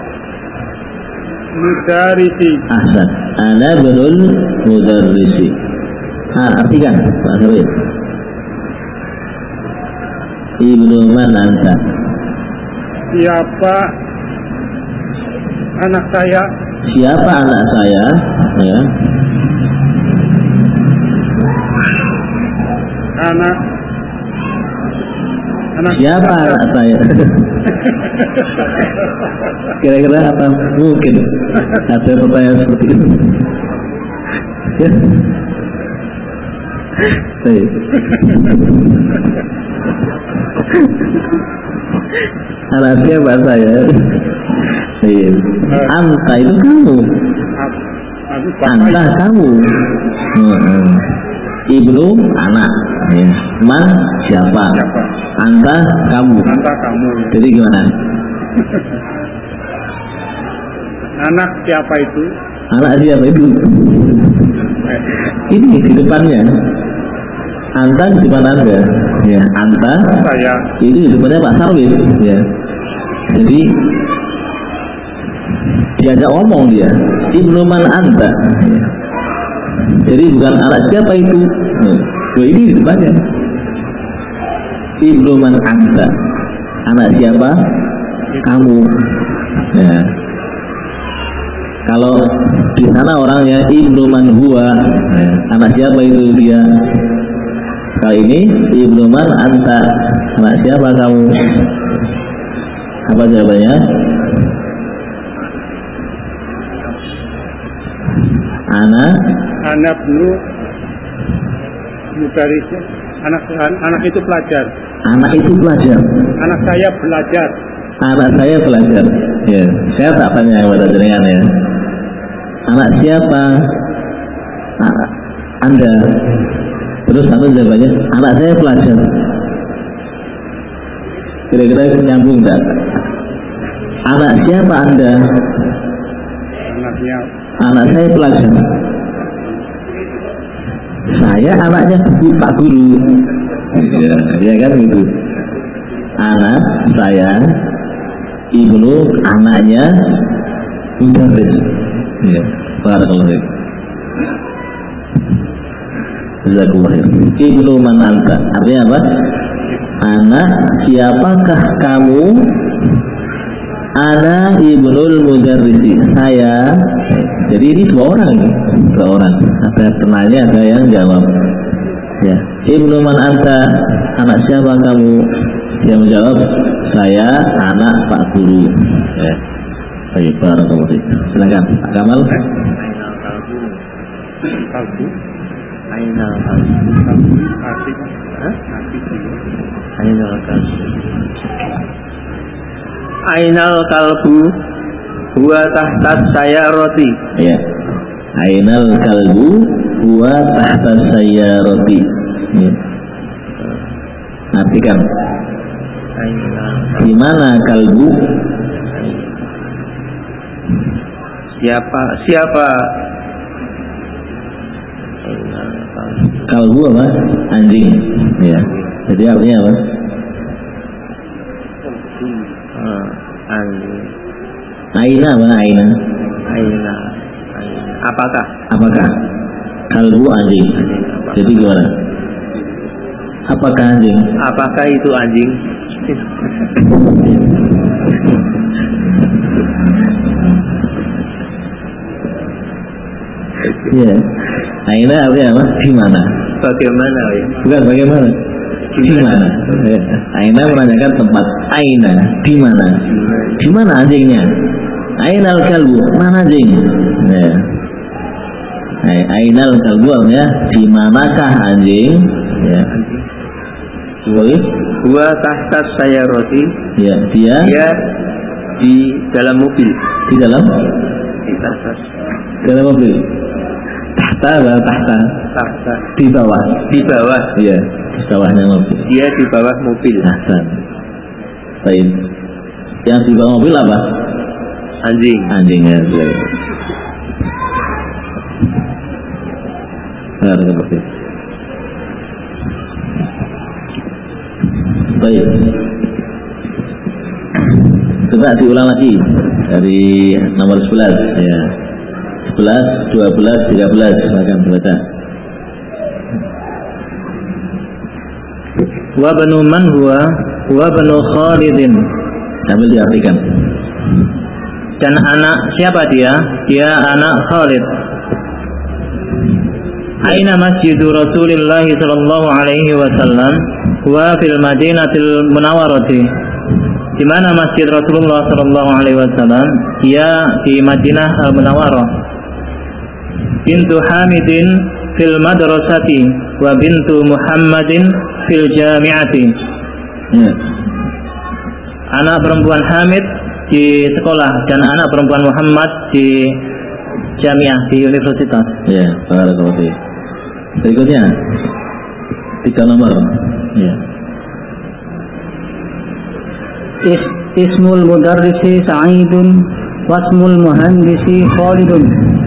mudarisi. Ahsan. Ana binul mudarrisi. Artikan Pak Syarif. Ibnu man anta. Siapa anak saya? Siapa anak saya? Ya. Anak Siapa anak saya? Kira-kira apa mungkin ada pertanyaan seperti itu? Ya. Baik. Anak siapa saya? Baik. Anta itu kamu. Anta kamu. Ibnu anak. Ya. Man siapa? Anta kamu. Anta kamu. Jadi gimana? Anak siapa itu? Anak siapa itu? Ini di depannya. Anta di depan Anda. Ya, Anta. Saya. Itu di depannya Pak Sarwis. Ya. Jadi diajak ngomong dia. Ibnu man anta. Ya. Jadi bukan anak siapa itu. Ya. Ini di depannya. Ibnu man anta. Anak siapa? Kamu. Ya. Kalau di sana orangnya Ibnu man huwa. Ya. Anak siapa itu dia? Kali ini Ibnu man anta. Anak siapa kamu? Apa jawabannya? Anak dulu mudarisi. Anak itu pelajar. Anak itu pelajar. Anak saya belajar. Anak saya belajar. Ya, saya tak tanya kepada jenengan ya. Anak siapa? Anda. Terus satu jawabannya, anak saya pelajar. Kira-kira nyambung tak? Anak siapa Anda? Anaknya. Anak saya pelajar. Saya anaknya Pak Guru. Ya kan gitu. Anak saya, Ibnu anaknya mudarris. Ya, barakallahu fiik. Jazakumullah khair. Ibnu man anta. Artinya apa? Anak siapakah kamu? Ana ibnul mudarrisi. Saya. Jadi ini dua orang. Ada penanya, ada yang jawab. Ya. Ibnu man anta. Anak siapa kamu? Dia menjawab, saya anak Pak Guru. Ya. Baik, barakallahu fiik. Silakan Pak Kamal. Kalbu. Ainal kalbu huwa tahta sayyarati. Ya. Ainal kalbu huwa tahta sayyarati. Ya. Artikan. Di mana kalbu? Siapa? Kalbu apa? Anjing. Ya. Jadi artinya apa? Anjing. Aina mana aina? Aina. Apakah? Kalbu anjing. Jadi gimana? Apakah anjing? Apakah itu anjing? Ya. Aina artinya apa? Di mana? Bagaimana ya? Bukan bagaimana? Di mana? Ya. Aina menanyakan tempat. Aina, di mana? Di mana anjingnya? Ainal kalbu, mana anjing? Ya. Ainal kalbu artinya di manakah anjing? Ya. Boleh? Gua tahta sayyarati. Ya, dia di dalam mobil. Di dalam? Di atas. Dalam mobil. Tahta. Di bawah. Iya, di bawahnya mobil. Dia di bawah mobil. Hasan. Baik. Yang di bawah mobil apa? Anjingnya. Baik. Baik. Coba diulang lagi dari nomor 11 ya. 11, 12, 13 akan baca. Wa banu man huwa banu Khalidin. Sambil diartikan. Dan anak siapa dia? Dia anak Khalid. Aina masjidu Rasulillah sallallahu alaihi wasallam wa fil Madinatil Munawwarati. Di mana masjid Rasulullah sallallahu alaihi wasallam? Dia di Madinah Al-Munawwarah. Bintu Hamidin fil madrasati wa bintu Muhammadin fil jami'ati. Ya. Anak perempuan Hamid di sekolah dan anak perempuan Muhammad di jamiah, di universitas. Ya, barakallahu fiik. Berikutnya 3 nomor. Ya. Ismul mudarrisi Sa'idun wasmul muhandisi Khalidun.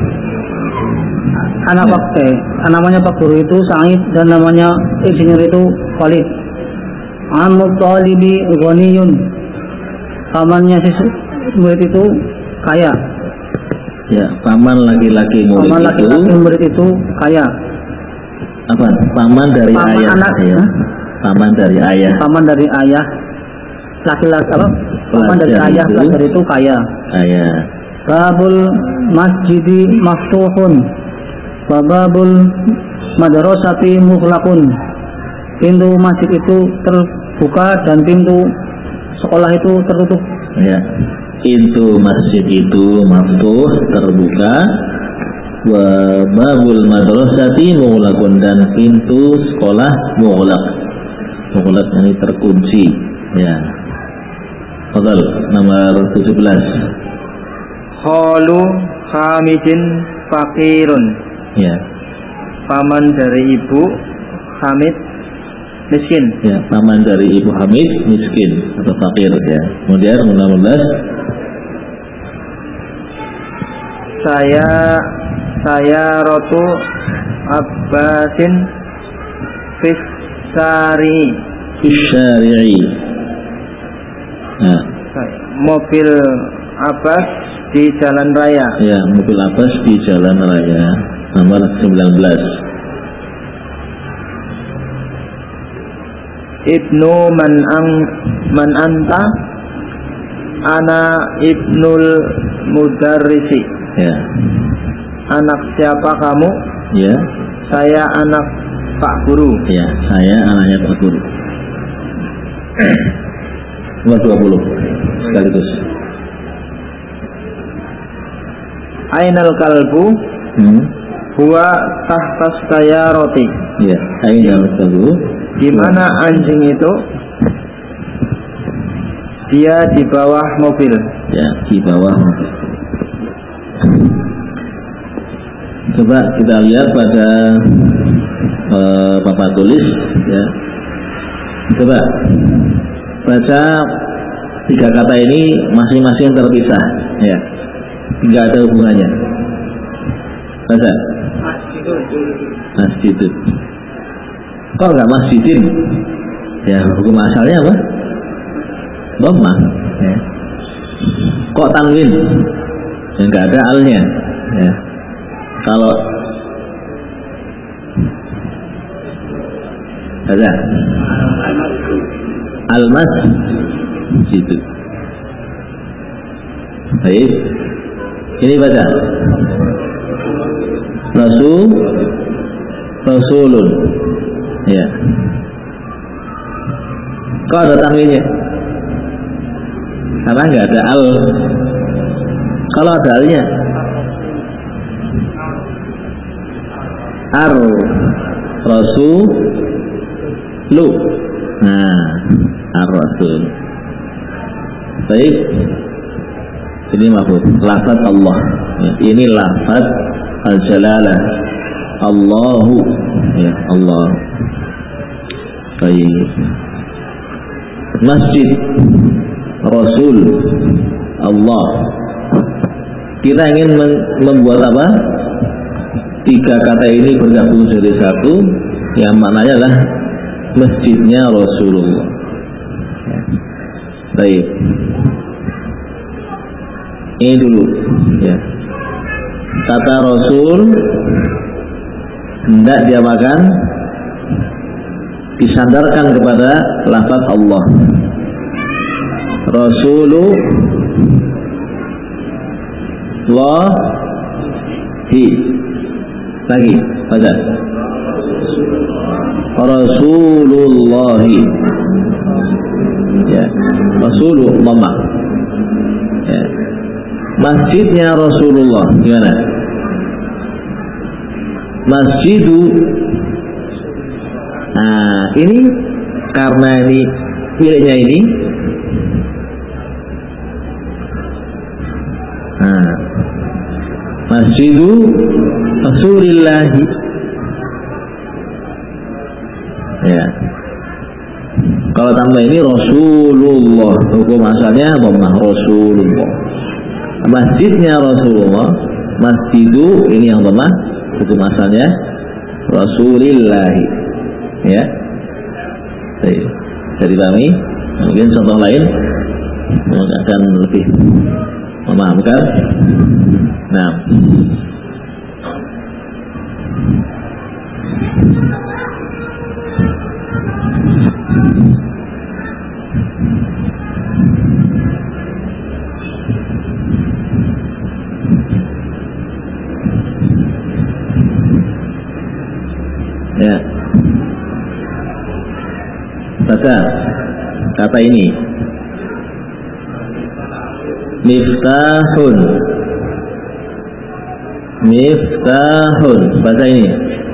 Namanya Pak Guru itu Sa'id dan namanya insinyur itu Khalid. Ammu talibi ghaniyun. Pamannya si murid itu kaya. Ya, paman laki-laki murid itu kaya. Apa? Paman dari ayah. Anak, ya. Paman dari ayah. Laki-laki apa? Paman dari ayah pelajar itu kaya. Babul masjidi maftuhun. Babul madrasati mughlaqun. Pintu masjid itu terbuka dan pintu sekolah itu tertutup. Ya. Pintu masjid itu maftuh, terbuka. Wa babul madrasati mughlaqun, dan pintu sekolah mughlaq. Mughlaq ini terkunci. Ya. Fadal nomor 17. Khalu Hamidin fakirun. Ya. Paman dari ibu Hamid miskin. Ya, paman dari ibu Hamid miskin atau fakir ya. Kemudian nomor 16. Saya Rotu Abbasin Fisyari'i. Nah. Mobil Abbas di jalan raya. Ya, mobil Abbas di jalan raya. Nomor 19. ibnu man anta. Ana ibnul mudarrisi. Ya. Anak siapa kamu? Ya. Saya anak Pak Guru. Ya, saya anaknya Pak Guru. Nomor 20 sekaligus. Ainal kalbu huwa tahtas sayaroti. Ya, ainal kalbu. Di mana anjing itu? Dia di bawah mobil. Ya, di bawah mobil. Coba kita lihat pada papan tulis, ya. Coba baca 3 kata ini masing-masing terpisah, ya. Tidak ada hubungannya. Baca. Masjidun. Kok nggak masjidin? Ya, hukum asalnya apa? Dhammah. Ya. Kok tanwin? Ya, nggak ada alnya. Ya. Kalau baca al-mas situ. Baik. Ini baca Rasulun. Ya. Kok ada tanwinnya? Karena nggak ada al. Kalau ada alnya, Rasulu. Nah, Ar-Rasul. Baik. Ini maksud lafaz Allah. Ini lafaz al-jalalah. Allahu, ya Allah. Baik. Masjid, Rasul, Allah. Kita ingin membuat apa? 3 kata ini bergabung jadi satu, yang maknanya adalah masjidnya Rasulullah. Baik. Ini dulu, ya. Kata Rasul hendak diapakan? Disandarkan kepada lafaz Allah. Rasulullahi. Lagi, baca. Rasulullahi. Ya, Rasulullah. Ya. Masjidnya Rasulullah gimana? Masjidu. Nah, ini karena ini miliknya ini. Nah, Masjidu Rasulillahi. Ya. Kalau tambah ini Rasulullah, hukum asalnya dhammah Rasulullah. Masjidnya Rasulullah, masjidu ini yang dhammah, hukum asalnya Rasulillahi. Ya. Baik. Jadi kami mungkin contoh lain akan lebih memahamkan. Nah, ya, baca kata ini miftahun. Miftahun, baca ini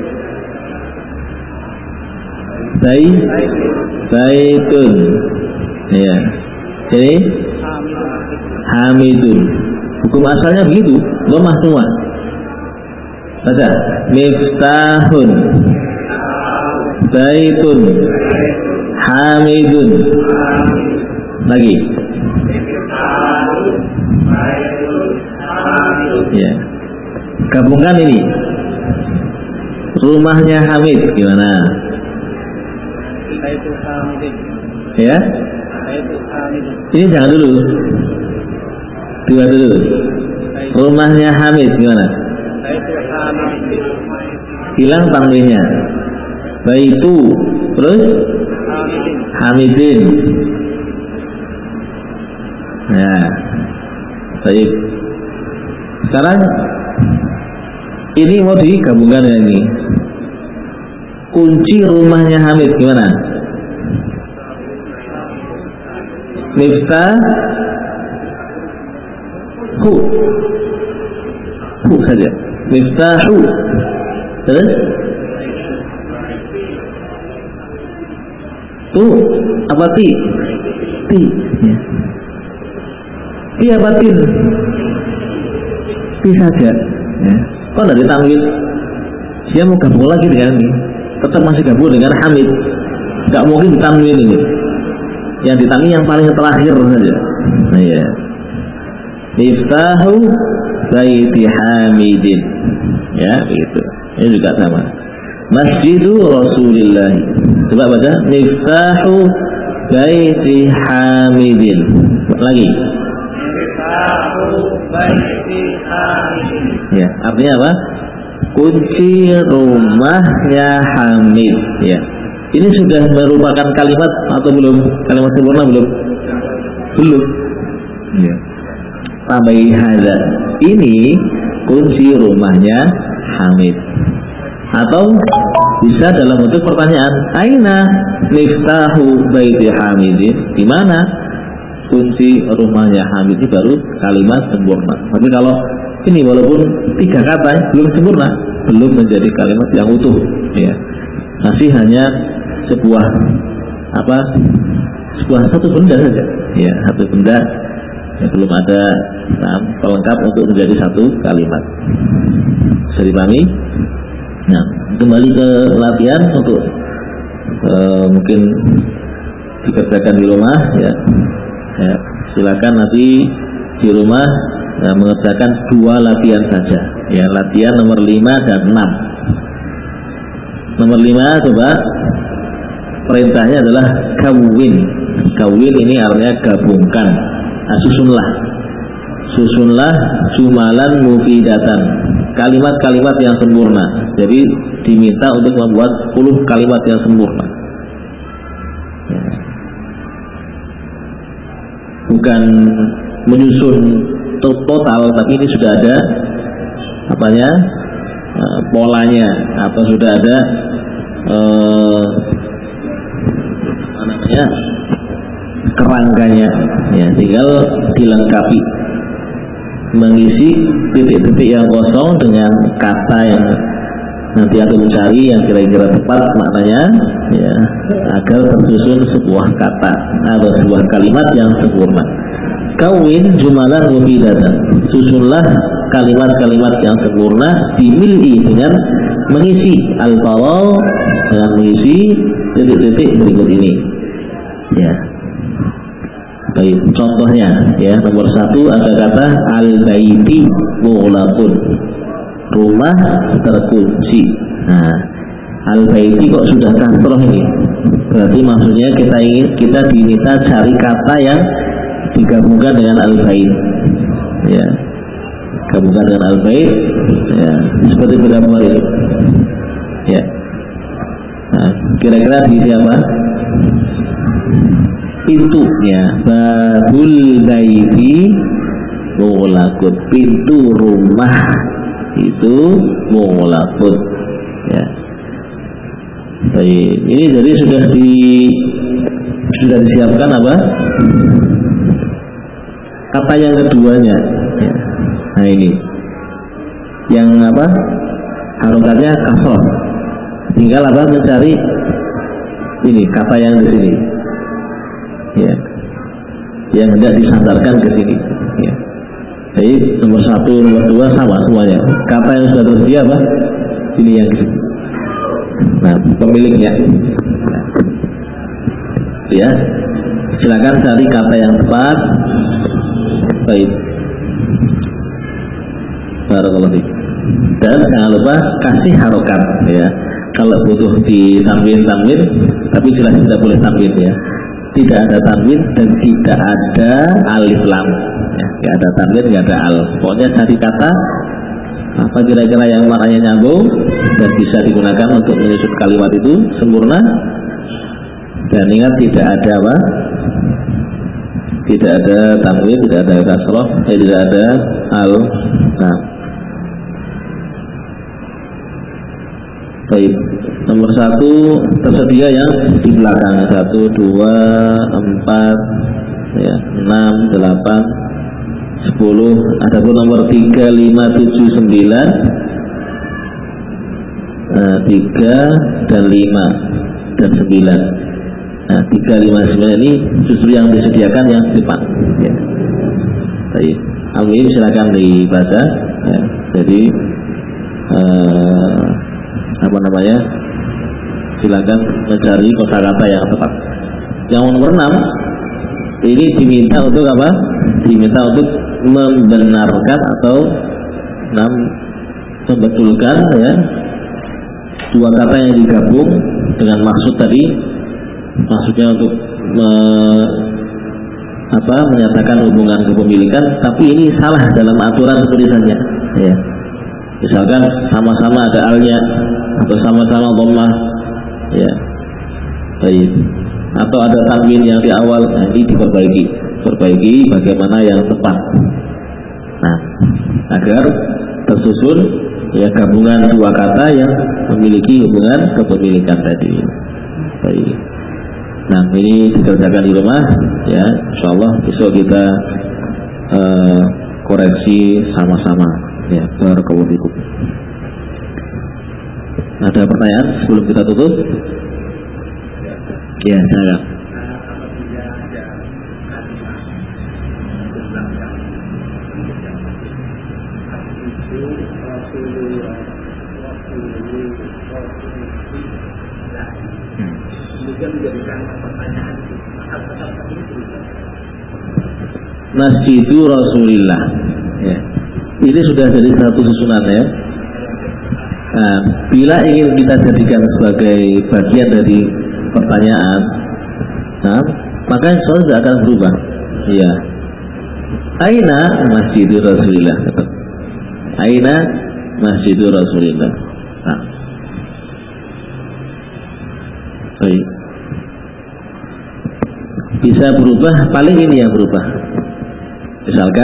baitun. Ya, jadi hamidun. Hukum asalnya begitu, lemah semua. Baca miftahun baitun hamidun. Lagi. Ya. Gabungkan ini. Rumahnya Hamid gimana? Ya. Ini jangan dulu. Dua dulu. Rumahnya Hamid gimana? Hilang tanwinnya. Baitu. Terus hamidin. Ya, baik. Sekarang ini mau digabungkan ya ini. Kunci rumahnya Hamid gimana? Miftahu saja. Miftahu. Terus tu apa ti? Ti. Ya. Ti apa tin? Ti saja. Ya. Kok tidak ditanwin? Dia mau gabung lagi dengan ini. Tetap masih gabung dengan Hamid. Tidak mungkin ditanwin ini. Yang ditanwin yang paling terakhir saja. Nah, ya. Miftahu baiti Hamidin. Ya, begitu. Ini juga sama. Masjidu Rasulillah. Coba baca. Miftahu baiti Hamidin. Lagi. Miftahu baiti Hamidin. Ya, artinya apa? Kunci rumahnya Hamid. Ya. Ini sudah merupakan kalimat atau belum? Kalimat sempurna belum? Belum. Ya. Tambahi hadza. Ini kunci rumahnya Hamid. Atau bisa dalam bentuk pertanyaan, aina miftahu baiti Hamidin? Di mana kunci rumahnya Hamid? Ini baru kalimat sempurna. Tapi kalau ini walaupun 3 kata belum sempurna, belum menjadi kalimat yang utuh, ya. Masih hanya sebuah satu benda saja, ya, satu benda, ya, belum ada pelengkap untuk menjadi satu kalimat. Bisa dipahami? Nah, kembali ke latihan untuk mungkin dikerjakan di rumah, ya. Ya, silakan nanti di rumah mengerjakan 2 latihan saja, ya, latihan nomor 5 dan 6. Nomor 5 coba perintahnya adalah kawin. Kawin ini artinya gabungkan. Susunlah jumalan mufidatan, kalimat-kalimat yang sempurna. Jadi diminta untuk membuat 10 kalimat yang sempurna. Bukan menyusun total, tapi ini sudah ada polanya, atau sudah ada kerangkanya, ya, tinggal dilengkapi, mengisi titik-titik yang kosong dengan kata yang nanti aku mencari yang kira-kira tepat maknanya, ya, agar tersusun sebuah kata atau sebuah kalimat yang sempurna. Kawin jumalan mufidatan, susunlah kalimat-kalimat yang sempurna, dimil'i dengan mengisi al-fadhal, dengan mengisi titik-titik berikut ini, ya. Baik, contohnya, ya, nomor 1 ada kata al-baiti mughlaqun, rumah terkunci. Nah, al-baiti kok sudah kasroh ini, berarti maksudnya kita diminta cari kata yang digabungkan dengan al-bait, ya, gabungkan dengan al-bait, ya, seperti berapa ini, ya. Nah, kira-kira di siapa? Pintunya babul baiti mughlaqun, pintu rumah itu mughlaqun, ya. Baik, ini jadi sudah disiapkan apa? Kata yang keduanya, ya. Nah, ini yang harokatnya kasroh, tinggal mencari ini kata yang di sini, ya, yang hendak disandarkan ke sini, ya. Jadi nomor 1, nomor 2 sama semuanya. Kata yang sudah tersedia ini yang di sini. Nah, pemiliknya, ya, silakan cari kata yang tepat. Baik, barakallahu fiik. Dan jangan lupa kasih harokat, ya. Kalau butuh ditanwin, tapi jelas tidak boleh tanwin, ya. Tidak ada tanwin dan tidak ada alif lam, ya. Tidak ada tanwin, tidak ada al. Pokoknya cari kata apa kira-kira yang maknanya nyambung dan bisa digunakan untuk menyusun kalimat itu sempurna. Dan ingat tidak ada apa? Tidak ada tanwin, tidak ada kasroh, tidak ada al. Nah, baik. Nomor 1 tersedia yang di belakang 1, 2, 4, ya, 6, 8, 10. Adapun nomor 3, 5, 7, 9, 3 dan 5 dan 9. Nah, 3, 5, 9 ini justru yang disediakan yang depan. Ya. Baik. Al-Muhim silakan dibaca. Ya. Jadi apa namanya? Silakan mencari kosakata yang tepat. Yang nomor 6 ini diminta untuk apa? Diminta untuk membenarkan atau membetulkan ya dua kata yang digabung dengan maksud tadi. Maksudnya untuk menyatakan hubungan kepemilikan, tapi ini salah dalam aturan tulisannya. Ya. Misalkan sama-sama ada alnya atau sama-sama dhammah, ya, baik. Atau ada tanwin yang di awal, nah ini perbaiki bagaimana yang tepat. Nah, agar tersusun ya gabungan dua kata yang memiliki hubungan kepemilikan tadi. Baik. Nah, ini dikerjakan di rumah, ya. Insyaallah besok kita koreksi sama-sama. Ya, barakallahu fikum. Ada pertanyaan sebelum kita tutup? Ya, saya. Masjidu Rasulillah. Ya. Ini sudah jadi satu susunan ya. Nah, bila ingin kita jadikan sebagai bagian dari pertanyaan, nah, maka soal tidak akan berubah. Iya. Aina Masjidu Rasulillah. Aina Masjidu Rasulillah. Nah. Baik. Bisa berubah, paling ini yang berubah. Misalkan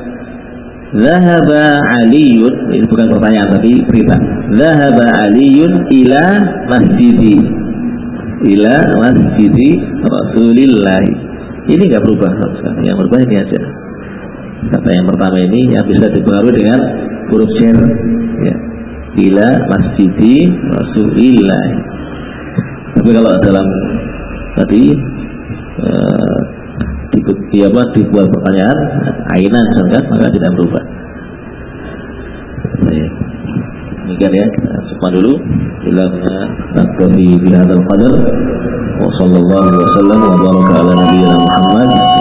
Zahaba Aliyun, ini bukan pertanyaan tapi berita. Zahaba Aliyun ila masjidi, ila masjidi Rasulillah. Ini nggak berubah, yang berubah ini aja. Kata yang pertama ini yang bisa dipengaruhi dengan huruf jar, ya. Ila masjidi Rasulillah. Tapi kalau dalam tadi dibuat pertanyaan aina misalkan, maka tidak berubah. Baik. Demikian ya, kita semua dulu. Ilahna naktafi bihadzal qadar wa sallallahu wa sallam wa baraka ala nabiyyina Muhammad